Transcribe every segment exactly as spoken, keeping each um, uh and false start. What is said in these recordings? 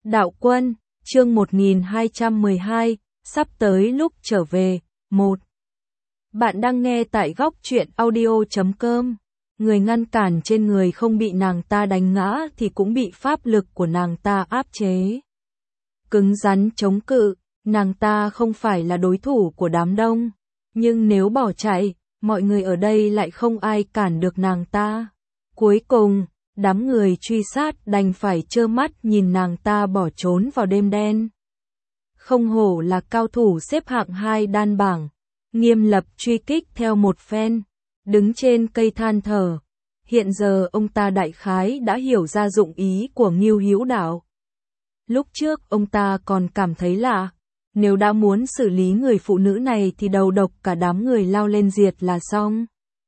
Đạo Quân, chương một nghìn hai trăm mười hai, sắp tới lúc trở về. Một. Bạn đang nghe tại góc truyện audio chấm com. Người ngăn cản trên người không bị nàng ta đánh ngã thì cũng bị pháp lực của nàng ta áp chế. Cứng rắn chống cự, nàng ta không phải là đối thủ của đám đông. Nhưng nếu bỏ chạy, mọi người ở đây lại không ai cản được nàng ta. Cuối cùng, đám người truy sát đành phải trơ mắt nhìn nàng ta bỏ trốn vào đêm đen. Không hổ là cao thủ xếp hạng hai đan bảng. Nghiêm Lập truy kích theo một phen, đứng trên cây than thở. Hiện giờ ông ta đại khái đã hiểu ra dụng ý của Ngưu Hữu Đạo. Lúc trước ông ta còn cảm thấy lạ, nếu đã muốn xử lý người phụ nữ này thì đầu độc cả đám người lao lên diệt là xong.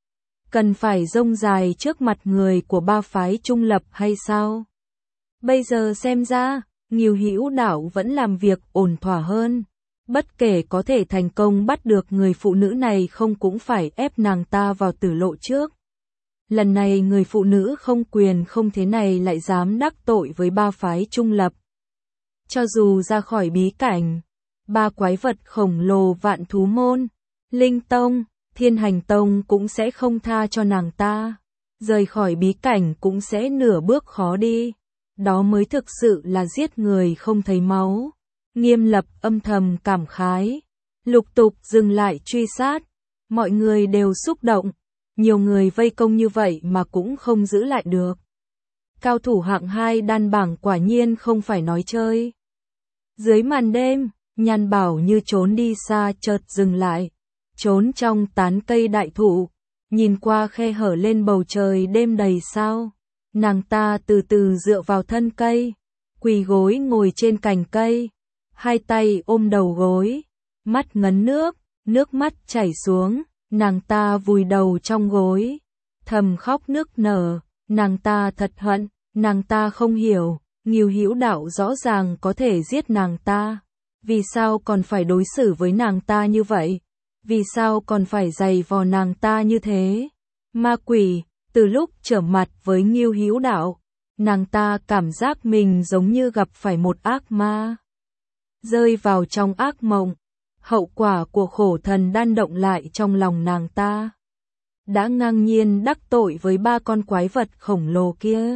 Cần phải rông dài trước mặt người của ba phái trung lập hay sao? Bây giờ xem ra, Ngưu Hữu Đạo vẫn làm việc ổn thỏa hơn. Bất kể có thể thành công bắt được người phụ nữ này không cũng phải ép nàng ta vào tử lộ trước. Lần này người phụ nữ không quyền không thế này lại dám đắc tội với ba phái trung lập. Cho dù ra khỏi bí cảnh, ba quái vật khổng lồ Vạn Thú Môn, Linh Tông, Thiên Hành Tông cũng sẽ không tha cho nàng ta. Rời khỏi bí cảnh cũng sẽ nửa bước khó đi. Đó mới thực sự là giết người không thấy máu. Nghiêm Lập âm thầm cảm khái. Lục tục dừng lại truy sát. Mọi người đều xúc động. Nhiều người vây công như vậy mà cũng không giữ lại được. Cao thủ hạng hai đan bảng quả nhiên không phải nói chơi. Dưới màn đêm, Nhan Bảo như trốn đi xa chợt dừng lại. Trốn trong tán cây đại thụ. Nhìn qua khe hở lên bầu trời đêm đầy sao. Nàng ta từ từ dựa vào thân cây. Quỳ gối ngồi trên cành cây. Hai tay ôm đầu gối. Mắt ngấn nước. Nước mắt chảy xuống. Nàng ta vùi đầu trong gối. Thầm khóc nức nở. Nàng ta thật hận. Nàng ta không hiểu. Ngưu Hữu Đạo rõ ràng có thể giết nàng ta. Vì sao còn phải đối xử với nàng ta như vậy? Vì sao còn phải giày vò nàng ta như thế? Ma quỷ, từ lúc trở mặt với Ngưu Hữu Đạo, nàng ta cảm giác mình giống như gặp phải một ác ma. Rơi vào trong ác mộng, hậu quả của khổ thần đan động lại trong lòng nàng ta. Đã ngang nhiên đắc tội với ba con quái vật khổng lồ kia.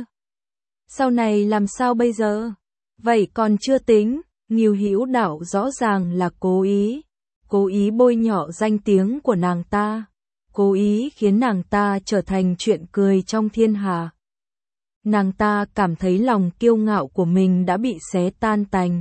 Sau này làm sao bây giờ? Vậy còn chưa tính, Ngưu Hữu Đạo rõ ràng là cố ý. Cố ý bôi nhọ danh tiếng của nàng ta. Cố ý khiến nàng ta trở thành chuyện cười trong thiên hạ. Nàng ta cảm thấy lòng kiêu ngạo của mình đã bị xé tan tành.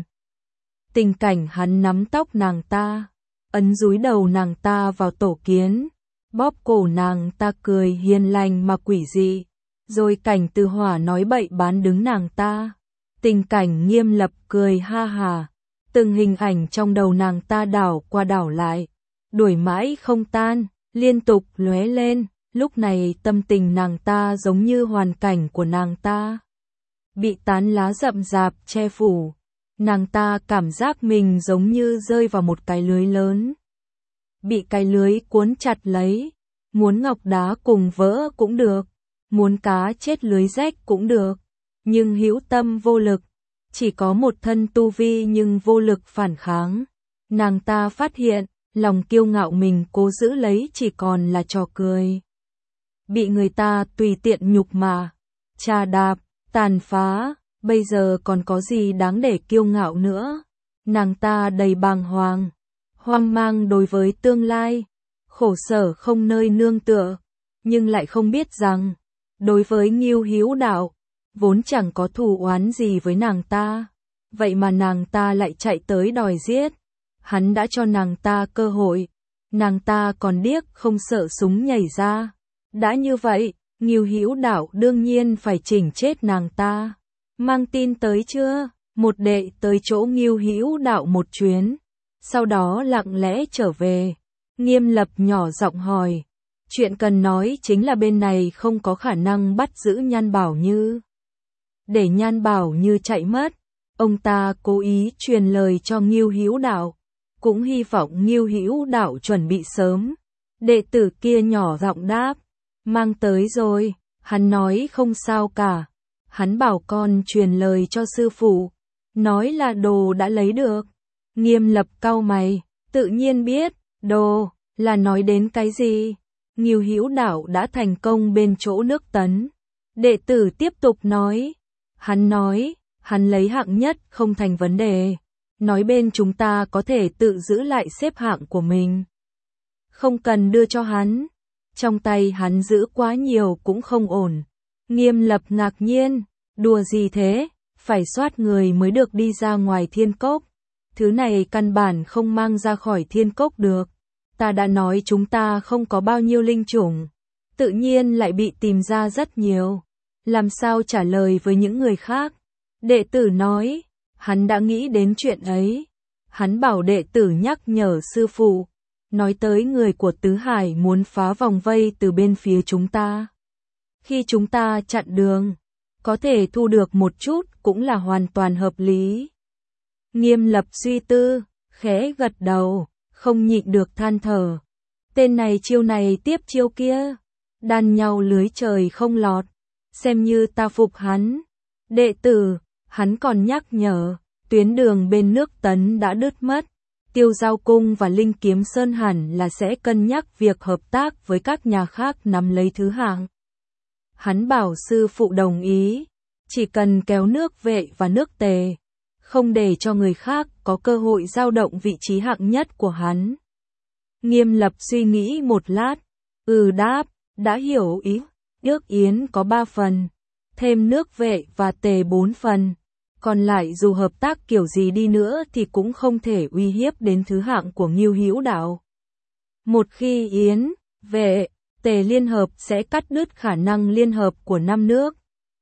Tình cảnh hắn nắm tóc nàng ta, ấn dúi đầu nàng ta vào tổ kiến, bóp cổ nàng ta cười hiền lành mà quỷ dị, rồi cảnh Từ Hỏa nói bậy bán đứng nàng ta. Tình cảnh Nghiêm Lập cười ha hà. Từng hình ảnh trong đầu nàng ta đảo qua đảo lại, đuổi mãi không tan, liên tục lóe lên. Lúc này tâm tình nàng ta giống như hoàn cảnh của nàng ta bị tán lá rậm rạp che phủ. Nàng ta cảm giác mình giống như rơi vào một cái lưới lớn, bị cái lưới cuốn chặt lấy. Muốn ngọc đá cùng vỡ cũng được, muốn cá chết lưới rách cũng được, nhưng hữu tâm vô lực. Chỉ có một thân tu vi nhưng vô lực phản kháng. Nàng ta phát hiện, lòng kiêu ngạo mình cố giữ lấy chỉ còn là trò cười. Bị người ta tùy tiện nhục mạ, trà đạp, tàn phá, bây giờ còn có gì đáng để kiêu ngạo nữa. Nàng ta đầy bàng hoàng, hoang mang đối với tương lai, khổ sở không nơi nương tựa, nhưng lại không biết rằng, đối với Ngưu Hữu Đạo, vốn chẳng có thù oán gì với nàng ta, vậy mà nàng ta lại chạy tới đòi giết. Hắn đã cho nàng ta cơ hội, nàng ta còn điếc không sợ súng nhảy ra. Đã như vậy, Ngưu Hữu Đạo đương nhiên phải chỉnh chết nàng ta. Mang tin tới chưa? Một đệ tới chỗ Ngưu Hữu Đạo một chuyến, sau đó lặng lẽ trở về. Nghiêm Lập nhỏ giọng hỏi, chuyện cần nói chính là bên này không có khả năng bắt giữ Nhan Bảo Như. Để Nhan Bảo Như chạy mất, ông ta cố ý truyền lời cho Ngưu Hữu Đạo, cũng hy vọng Ngưu Hữu Đạo chuẩn bị sớm. Đệ tử kia nhỏ giọng đáp, mang tới rồi. Hắn nói không sao cả, hắn bảo con truyền lời cho sư phụ. Nói là đồ đã lấy được. Nghiêm Lập cau mày, tự nhiên biết, đồ, là nói đến cái gì? Ngưu Hữu Đạo đã thành công bên chỗ nước Tấn. Đệ tử tiếp tục nói. Hắn nói, hắn lấy hạng nhất không thành vấn đề. Nói bên chúng ta có thể tự giữ lại xếp hạng của mình. Không cần đưa cho hắn. Trong tay hắn giữ quá nhiều cũng không ổn. Nghiêm Lập ngạc nhiên, đùa gì thế, phải soát người mới được đi ra ngoài thiên cốc. Thứ này căn bản không mang ra khỏi thiên cốc được. Ta đã nói chúng ta không có bao nhiêu linh chủng. Tự nhiên lại bị tìm ra rất nhiều. Làm sao trả lời với những người khác? Đệ tử nói, hắn đã nghĩ đến chuyện ấy. Hắn bảo đệ tử nhắc nhở sư phụ. Nói tới người của Tứ Hải muốn phá vòng vây từ bên phía chúng ta. Khi chúng ta chặn đường, có thể thu được một chút cũng là hoàn toàn hợp lý. Nghiêm Lập suy tư, khẽ gật đầu, không nhịn được than thở. Tên này chiêu này tiếp chiêu kia, đan nhau lưới trời không lọt, xem như ta phục hắn. Đệ tử, hắn còn nhắc nhở, tuyến đường bên nước Tấn đã đứt mất. Tiêu Giao Cung và Linh Kiếm Sơn hẳn là sẽ cân nhắc việc hợp tác với các nhà khác nắm lấy thứ hạng. Hắn bảo sư phụ đồng ý, chỉ cần kéo nước Vệ và nước Tề, không để cho người khác có cơ hội dao động vị trí hạng nhất của hắn. Nghiêm Lập suy nghĩ một lát, ừ đáp, đã hiểu ý, Ước Yến có ba phần, thêm nước Vệ và Tề bốn phần. Còn lại dù hợp tác kiểu gì đi nữa thì cũng không thể uy hiếp đến thứ hạng của Ngưu Hữu Đạo. Một khi Yến, Vệ, Tề liên hợp sẽ cắt đứt khả năng liên hợp của năm nước.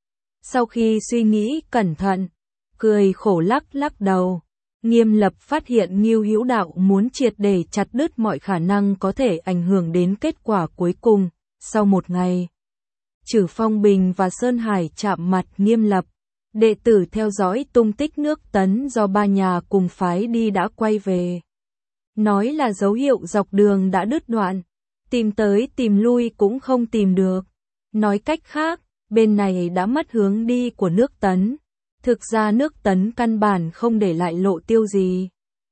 Sau khi suy nghĩ cẩn thận, cười khổ lắc lắc đầu, Nghiêm Lập phát hiện Ngưu Hữu Đạo muốn triệt để chặt đứt mọi khả năng có thể ảnh hưởng đến kết quả cuối cùng. Sau một ngày, Trử Phong Bình và Sơn Hải chạm mặt Nghiêm Lập. Đệ tử theo dõi tung tích nước Tấn do ba nhà cùng phái đi đã quay về. Nói là dấu hiệu dọc đường đã đứt đoạn. Tìm tới tìm lui cũng không tìm được. Nói cách khác, bên này đã mất hướng đi của nước Tấn. Thực ra nước Tấn căn bản không để lại lộ tiêu gì.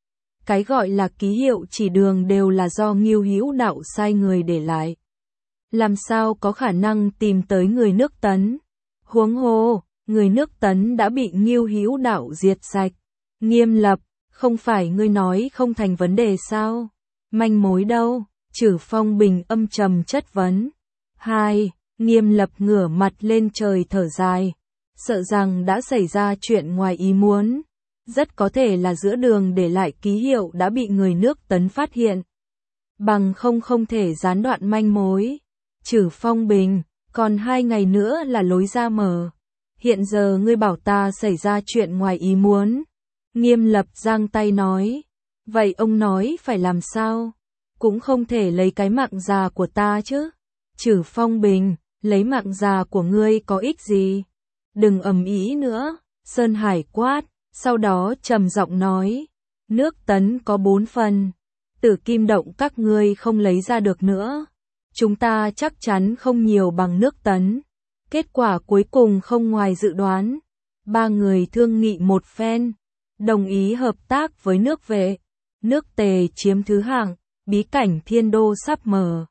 Cái gọi là ký hiệu chỉ đường đều là do Ngưu Hữu Đạo sai người để lại. Làm sao có khả năng tìm tới người nước Tấn? Huống hồ, người nước Tấn đã bị Ngưu Hữu Đạo diệt sạch. Nghiêm Lập, không phải ngươi nói không thành vấn đề sao? Manh mối đâu? Trử Phong Bình âm trầm chất vấn. Hai, Nghiêm Lập ngửa mặt lên trời thở dài. Sợ rằng đã xảy ra chuyện ngoài ý muốn. Rất có thể là giữa đường để lại ký hiệu đã bị người nước Tấn phát hiện. Bằng không không thể gián đoạn manh mối. Trử Phong Bình, còn hai ngày nữa là lối ra mở. Hiện giờ ngươi bảo ta xảy ra chuyện ngoài ý muốn. Nghiêm Lập giang tay nói. Vậy ông nói phải làm sao? Cũng không thể lấy cái mạng già của ta chứ. Trử Phong Bình, lấy mạng già của ngươi có ích gì? Đừng ầm ĩ nữa. Sơn Hải quát, sau đó trầm giọng nói. Nước Tấn có bốn phần. Tử Kim Động các ngươi không lấy ra được nữa. Chúng ta chắc chắn không nhiều bằng nước Tấn. Kết quả cuối cùng không ngoài dự đoán. Ba người thương nghị một phen, đồng ý hợp tác với nước Vệ. Nước Tề chiếm thứ hạng, bí cảnh thiên đô sắp mở.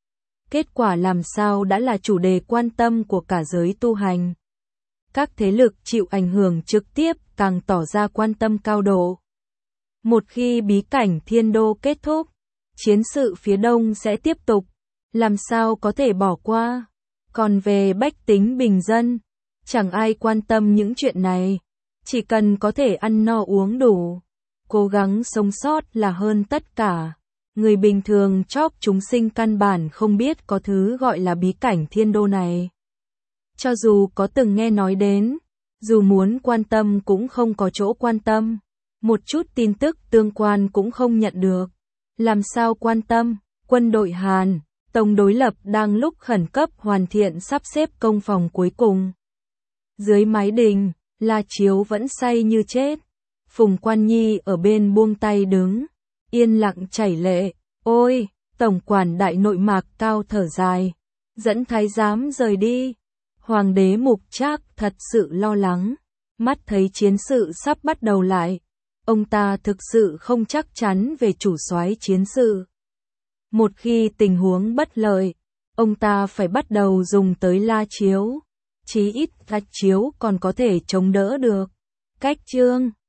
Kết quả làm sao đã là chủ đề quan tâm của cả giới tu hành. Các thế lực chịu ảnh hưởng trực tiếp càng tỏ ra quan tâm cao độ. Một khi bí cảnh thiên đô kết thúc, chiến sự phía đông sẽ tiếp tục. Làm sao có thể bỏ qua? Còn về bách tính bình dân, chẳng ai quan tâm những chuyện này. Chỉ cần có thể ăn no uống đủ, cố gắng sống sót là hơn tất cả. Người bình thường chóp chúng sinh căn bản không biết có thứ gọi là bí cảnh thiên đô này. Cho dù có từng nghe nói đến, dù muốn quan tâm cũng không có chỗ quan tâm. Một chút tin tức tương quan cũng không nhận được. Làm sao quan tâm? Quân đội Hàn, Tông đối lập đang lúc khẩn cấp hoàn thiện sắp xếp công phòng cuối cùng. Dưới mái đình, La Chiếu vẫn say như chết. Phùng Quan Nhi ở bên buông tay đứng, yên lặng chảy lệ. Ôi, tổng quản đại nội Mạc Cao thở dài, dẫn thái giám rời đi. Hoàng đế Mục Trác thật sự lo lắng. Mắt thấy chiến sự sắp bắt đầu lại, ông ta thực sự không chắc chắn về chủ soái chiến sự. Một khi tình huống bất lợi, ông ta phải bắt đầu dùng tới La Chiếu. Chí ít La Chiếu còn có thể chống đỡ được. Cách chương